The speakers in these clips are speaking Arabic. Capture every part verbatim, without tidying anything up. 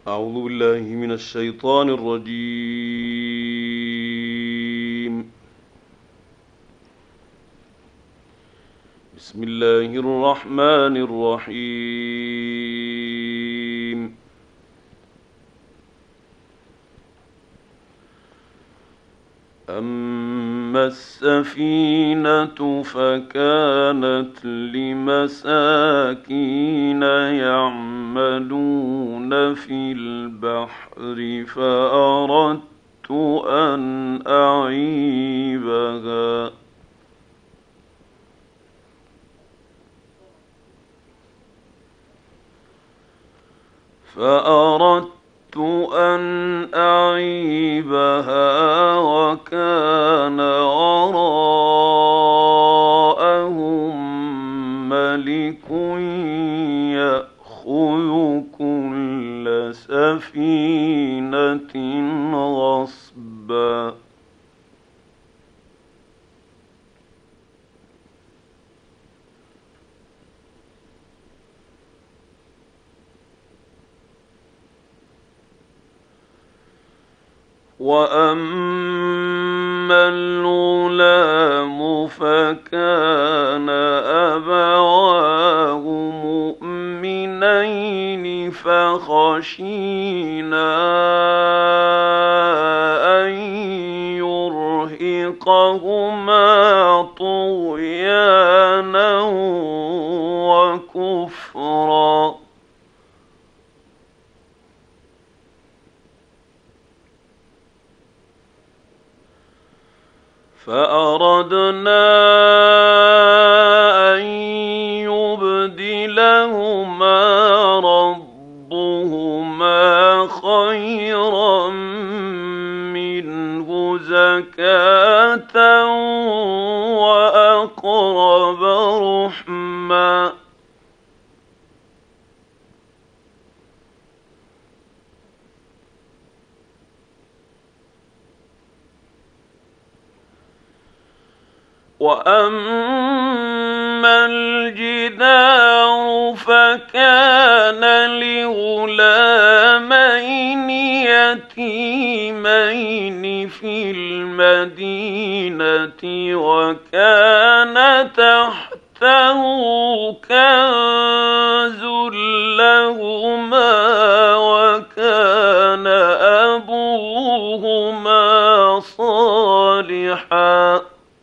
أعوذ بالله من الشيطان الرجيم. بسم الله الرحمن الرحيم. أما السفينة فكانت لمساكين يعملون في البحر فأردت أن أعيبها فأردت أن أعيبها وكان وراءهم ملك يأخذ كل سفينة غصبا. وأما الغلام فكان أبواه مؤمنين فخشينا أن يرهقهما طغيانا وكفرا. فأردنا أن يبدلهما ربهما خيرا منه زكاة وأقرب رحما. وأما الجدار فكان لغلامين يتيمين في المدينة وكان تحته كنز لهما وكان أبوهما صالحا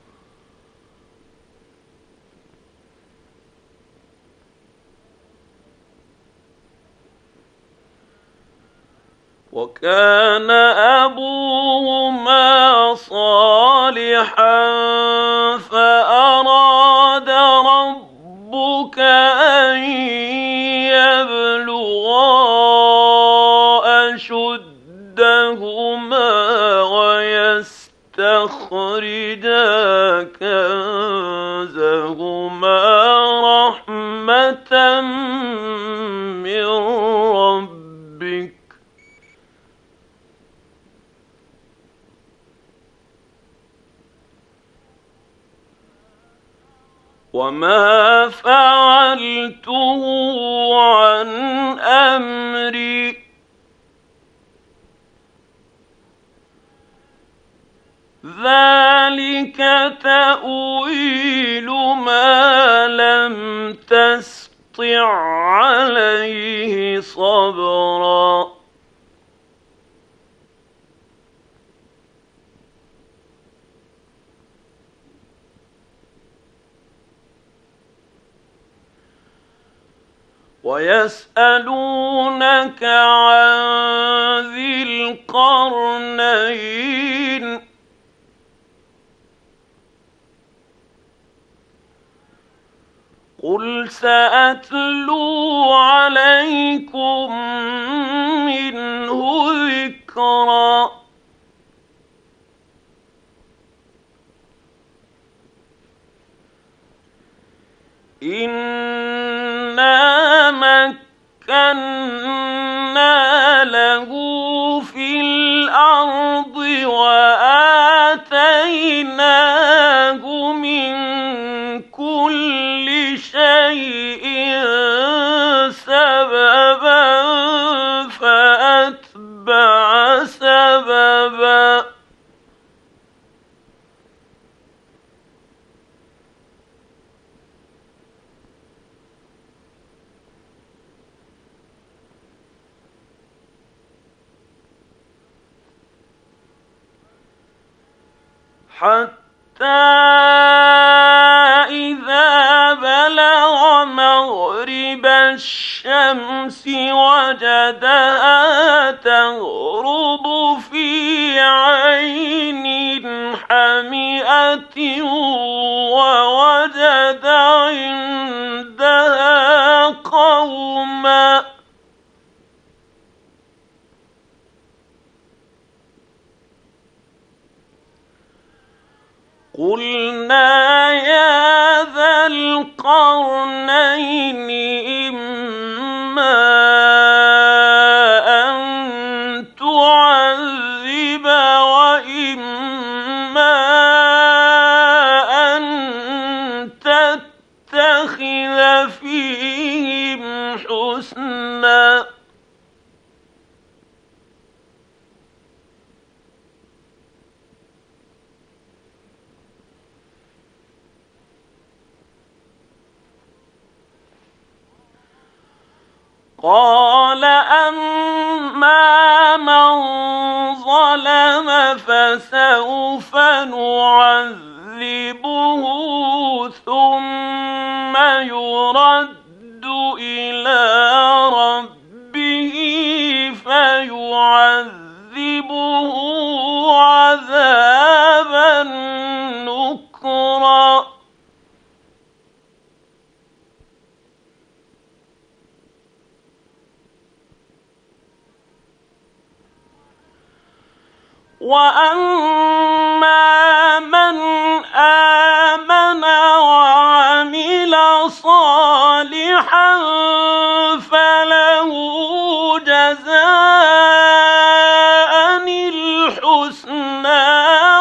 وكان أبوهما صالحا فأراد ربك أن يبلغا أشدهما ويستخرجا كنزهما رحمة من ربك وما فعلته عن أمري ذلك تأويل ما لم تسطع عليه صبرا. ويسألونك عن ذي القرنين قل سأتلو عليكم منه ذكرا. إنا مكنا له في الأرض وآتيناه من كل شيء سببا فأتبعه حتى إذا بلغ مغرب الشمس وجدها تغرب في عين حمئة ووجد عندها قوما قلنا يا ذا القرنين إما أن تعذب وإما أن تتخذ فيهم حسنا قال أما من ظلم فسوف نعذبه ثم يرد إلى ربه فيعذبه عذابا نكرا وأما من آمن وعمل صالحا فله جزاء الحسنى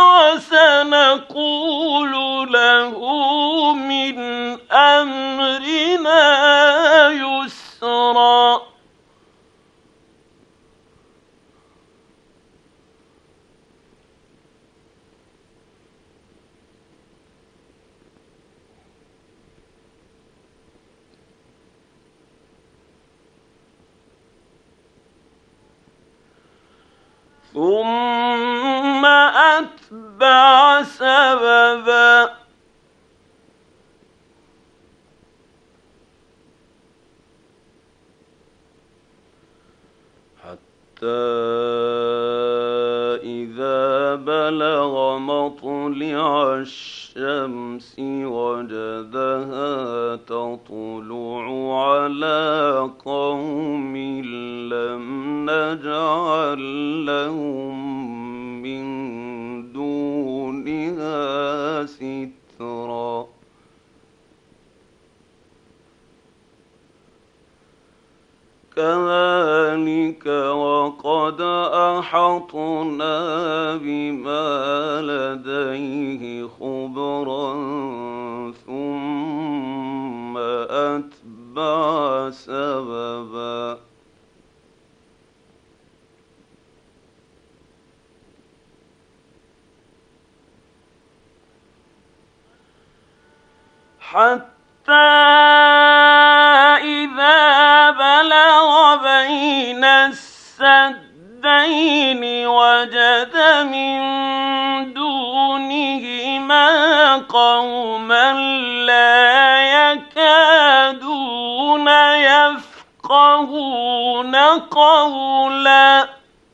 وسنقول له من أمرنا يسرا ثم أتبع سببا حتى إذا بلغ مطلع الشمس وجدها تطلع على قوم لم نجعل لهم من دونها سترا كذلك وقد أحطنا بما لديه خبرا ثم أتبع سببا حتى إذا بلغ بين السدين وجد من دونهما قوما لا يكادون يفقهون قولا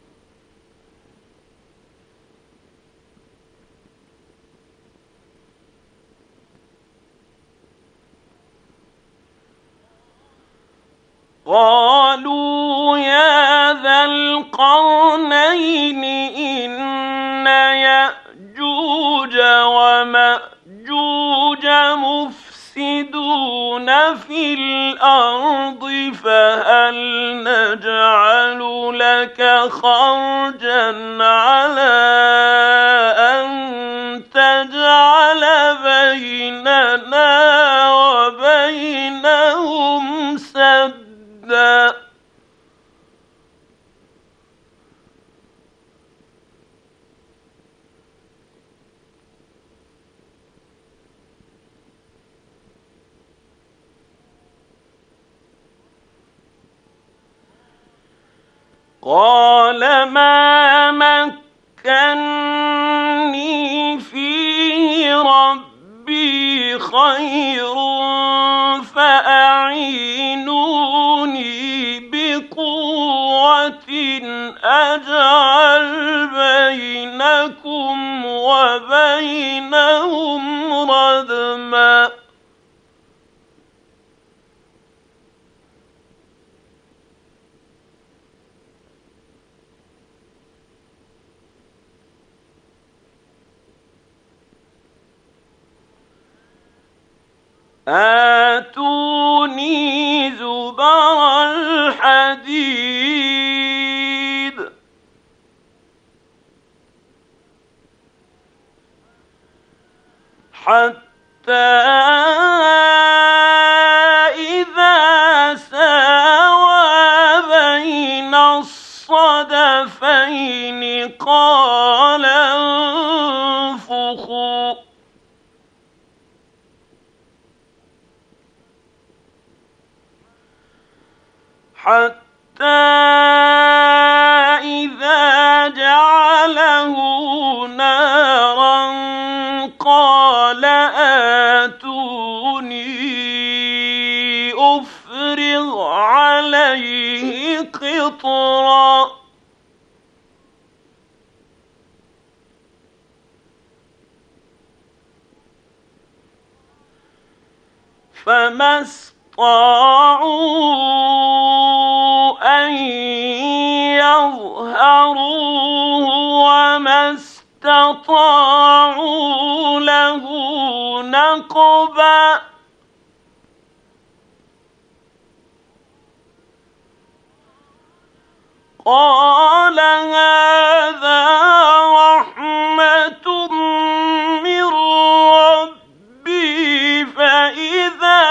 قالوا يا ذا القرنين إن يأجوج ومأجوج مفسدون في الأرض فهل نجعل لك خرجا على أن تجعل بيننا وبينهم سدا قال ما مكني فيه خير فأعينوني بقوة أجعل بينكم وبينهم ردما آتوني زبر الحديد حتى إذا ساوى بين الصدفين قال انفخوا حتى إذا جعله نارا قال آتوني أفرغ عليه قطرا فما استطاعوا أن يظهروه وما استطاعوا له نقبا قال هذا رحمة من ربي فإذا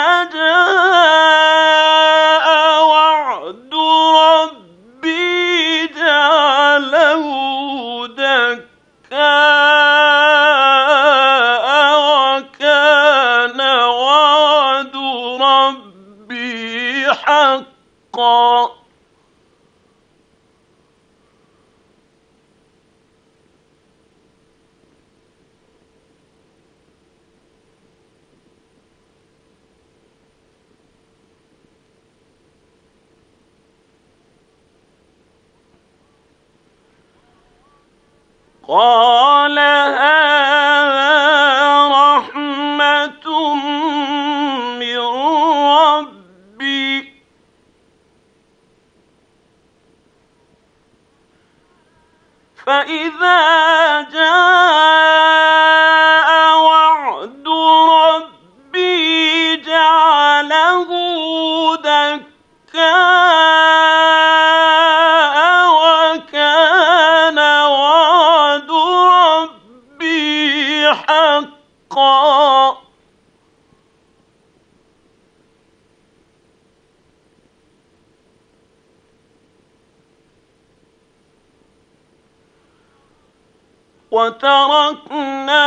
جاء وعد ربي جعله دكاء وكان وعد ربي حقا قال هذا رحمة من ربي فإذا جاء وعد ربي جعله دكاء وكان وعد ربي حقا وتركنا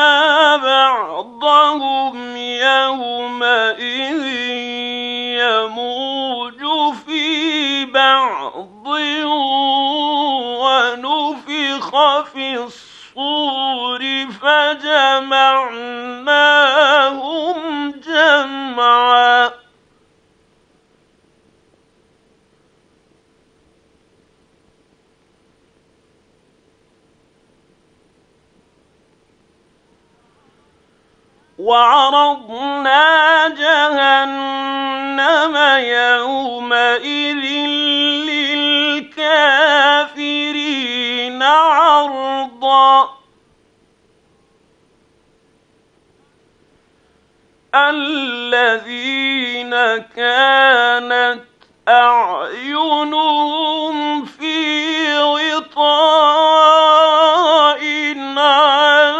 بعضهم يومئذ يموج في بعض ونفخ في الصور فجمعناهم جمعا وعرضنا جهنم يومئذ للكافرين عرضا الذين كانت أعينهم في غطاء عن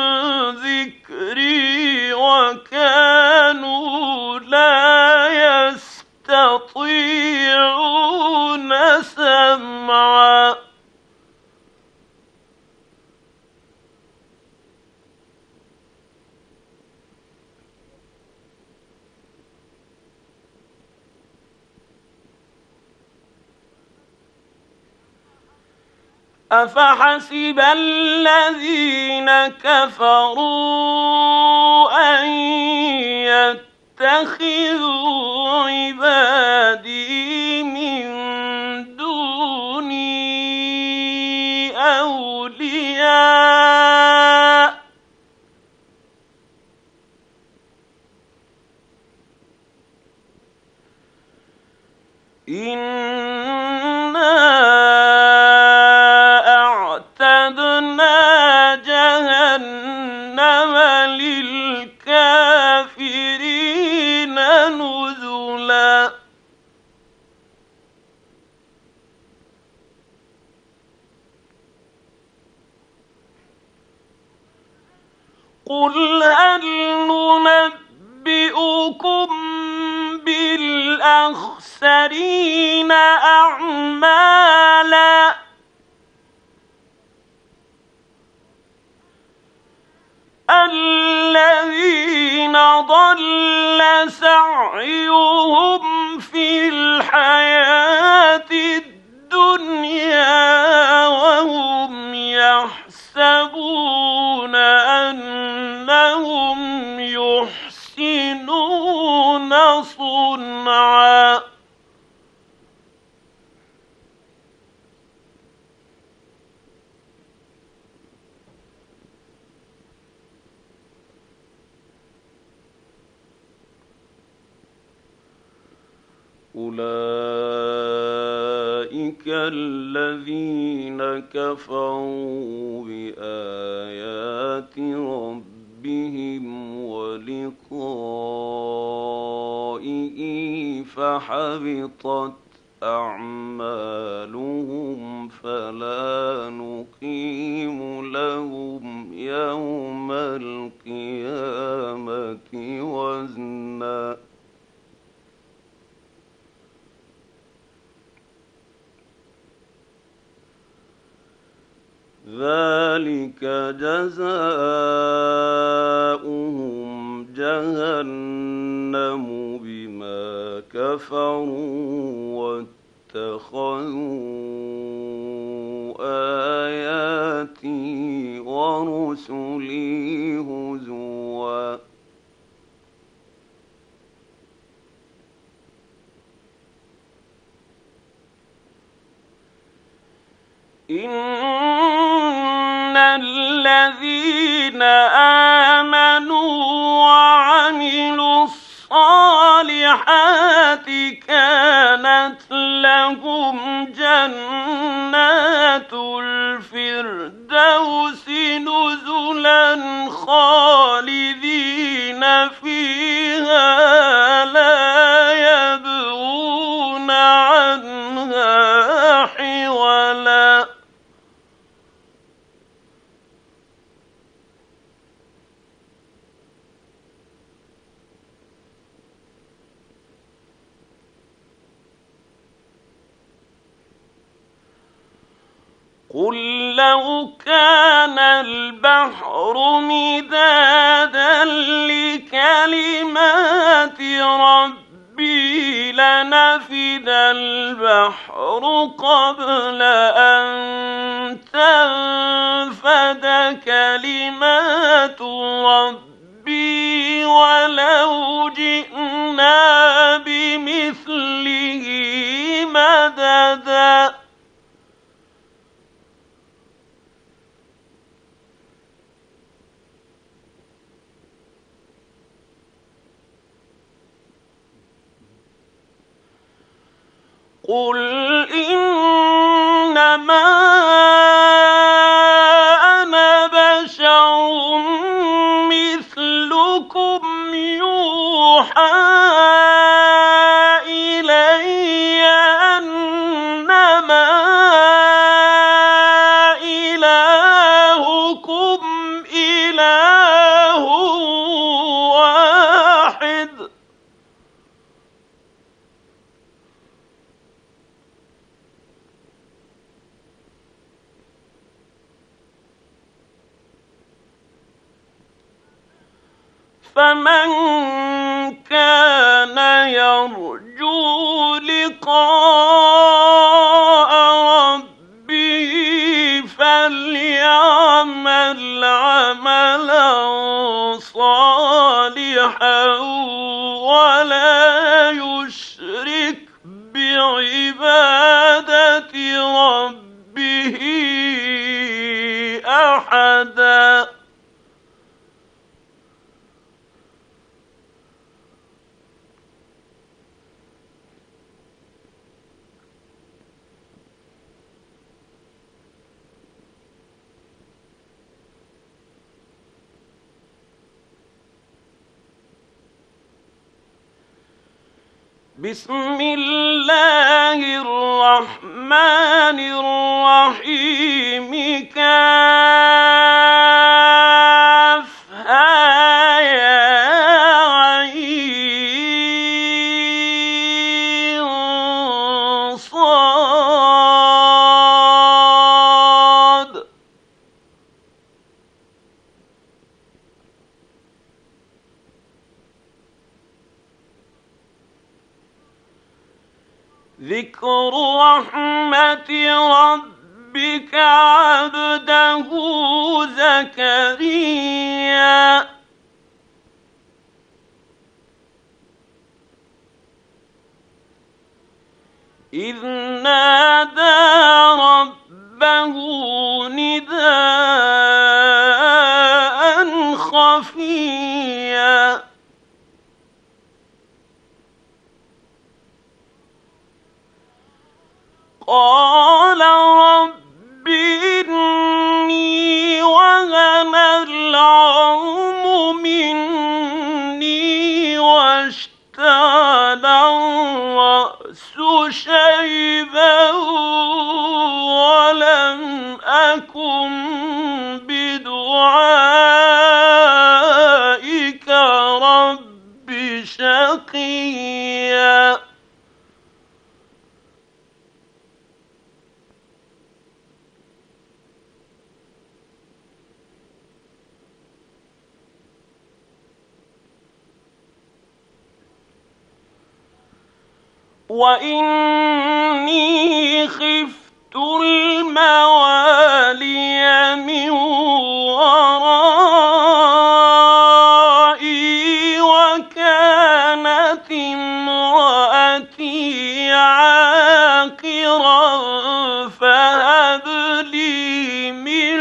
ذكري وكانوا لا يستطيعون سمعا أفحسب الذين كفروا أن تتخذوا عبادي من دوني أولياء إنا أعتدنا جهنم للكافرين نزلا. قل هل ننبئكم بالأخسرين أعمالا الذين ضل سعيهم في الحياة الدنيا وهم يحسبون أنهم يحسنون صنعا. أولئك الذين كفروا بآيات ربهم ولقائه فحبطت أعمالهم فلا نقيم لهم يوم القيامة وزنا. ذلك جزاؤهم جهنم بما كفروا واتخذوا آياتي ورسلي هزوا. إن الذين آمنوا وعملوا الصالحات كانت لهم جنات الفردوس نزلا خالدين فيها لا يبغون عنها حولا. قل لو كان البحر مدادا لكلمات ربي لنفد البحر قبل أن تنفد كلمات ربي ولو جئنا بمثله مددا. قل إنما أنا بشر مثلكم يوحى إلي أنما إلهكم إله واحد فمن كان يرجو لقاء ربه فليعمل عملا صالحا ربه أحدا بسم الله الرحمن الرحيم كافها يا عين صاد ذكر رحمة ربك عبده زكريا إذ نادى ربه نداء خفيا قال رب إني وهن العظم مني واشتعل الرأس شيبا ولم أكن بدعائك رب شقيا وإني خفت الموالي من ورائي وكانت امرأتي عاقرا فهب لي من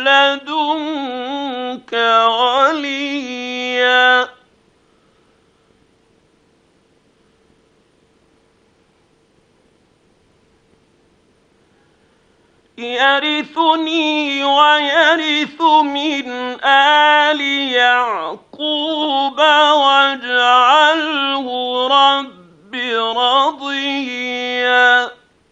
لدنك وليا يرثني ويرث من آل يعقوب واجعله رب رضيا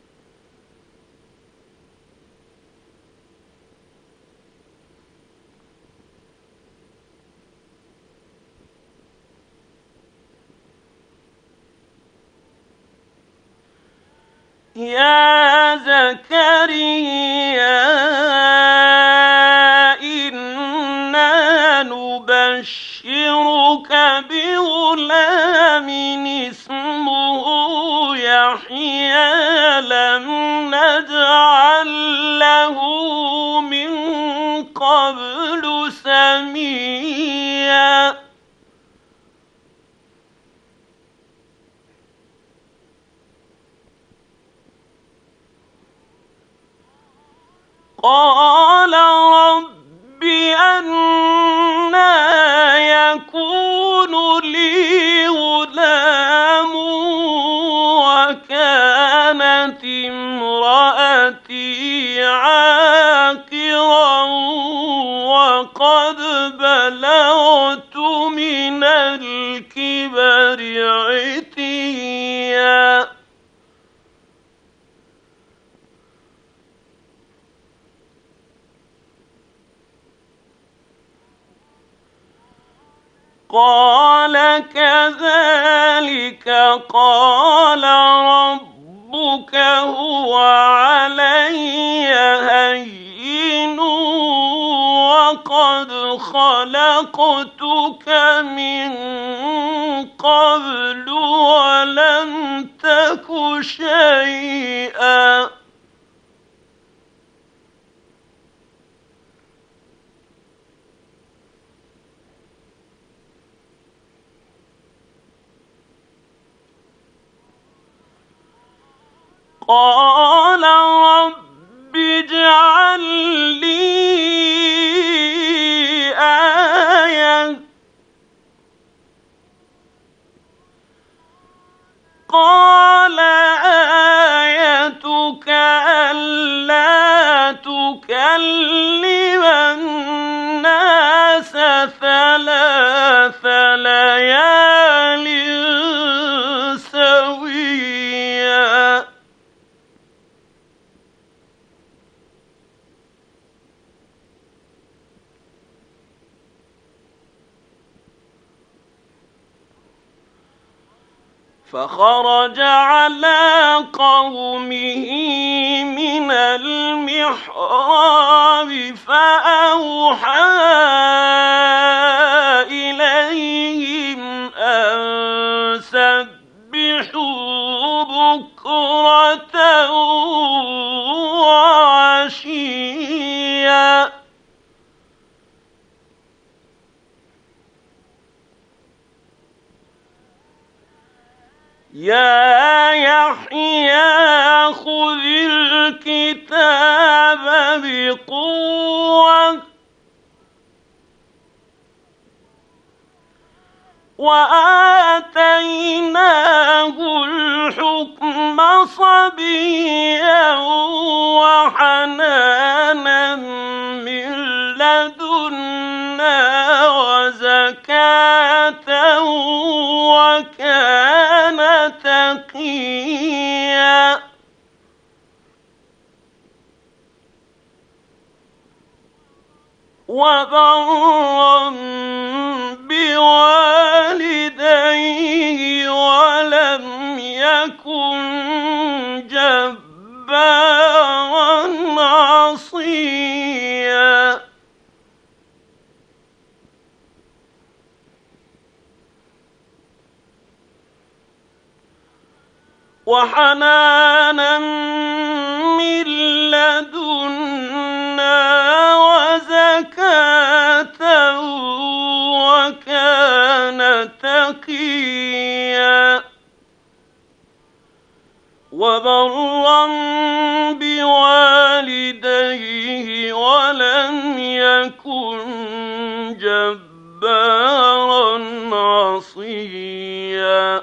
يا زكريا إنا نبشرك بغلام اسمه يحيى لم نجعل له من قبل سميا قال رب أنى يكون لي غلام وكانت امرأتي عاقرا وقد بلغت من الكبر عتيا قال كذلك قال ربك هو علي هين وقد خلقتك من قبل ولم تك شيئا قال ألا تكلم الناس ثلاث ليال سويا فخرج على قومه من المحراب فأوحى إليهم أن سبحوا بكرة وعشيا يا يحيى خذ الكتاب بقوة وآتيناه الحكم صبيا وحنانا من لدنا وزكاة وكان تقيا وبرا بوالديه ولم يكن جبارا عصيا وحنانا من لدنا وزكاة وكان تقيا وبرا بوالديه ولم يكن جبارا عصيا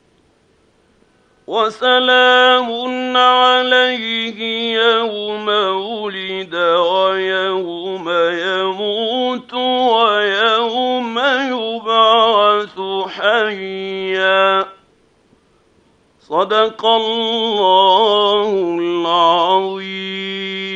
وسلام عليه يوم ولد ويوم يموت ويوم يبعث حيا صدق الله العظيم.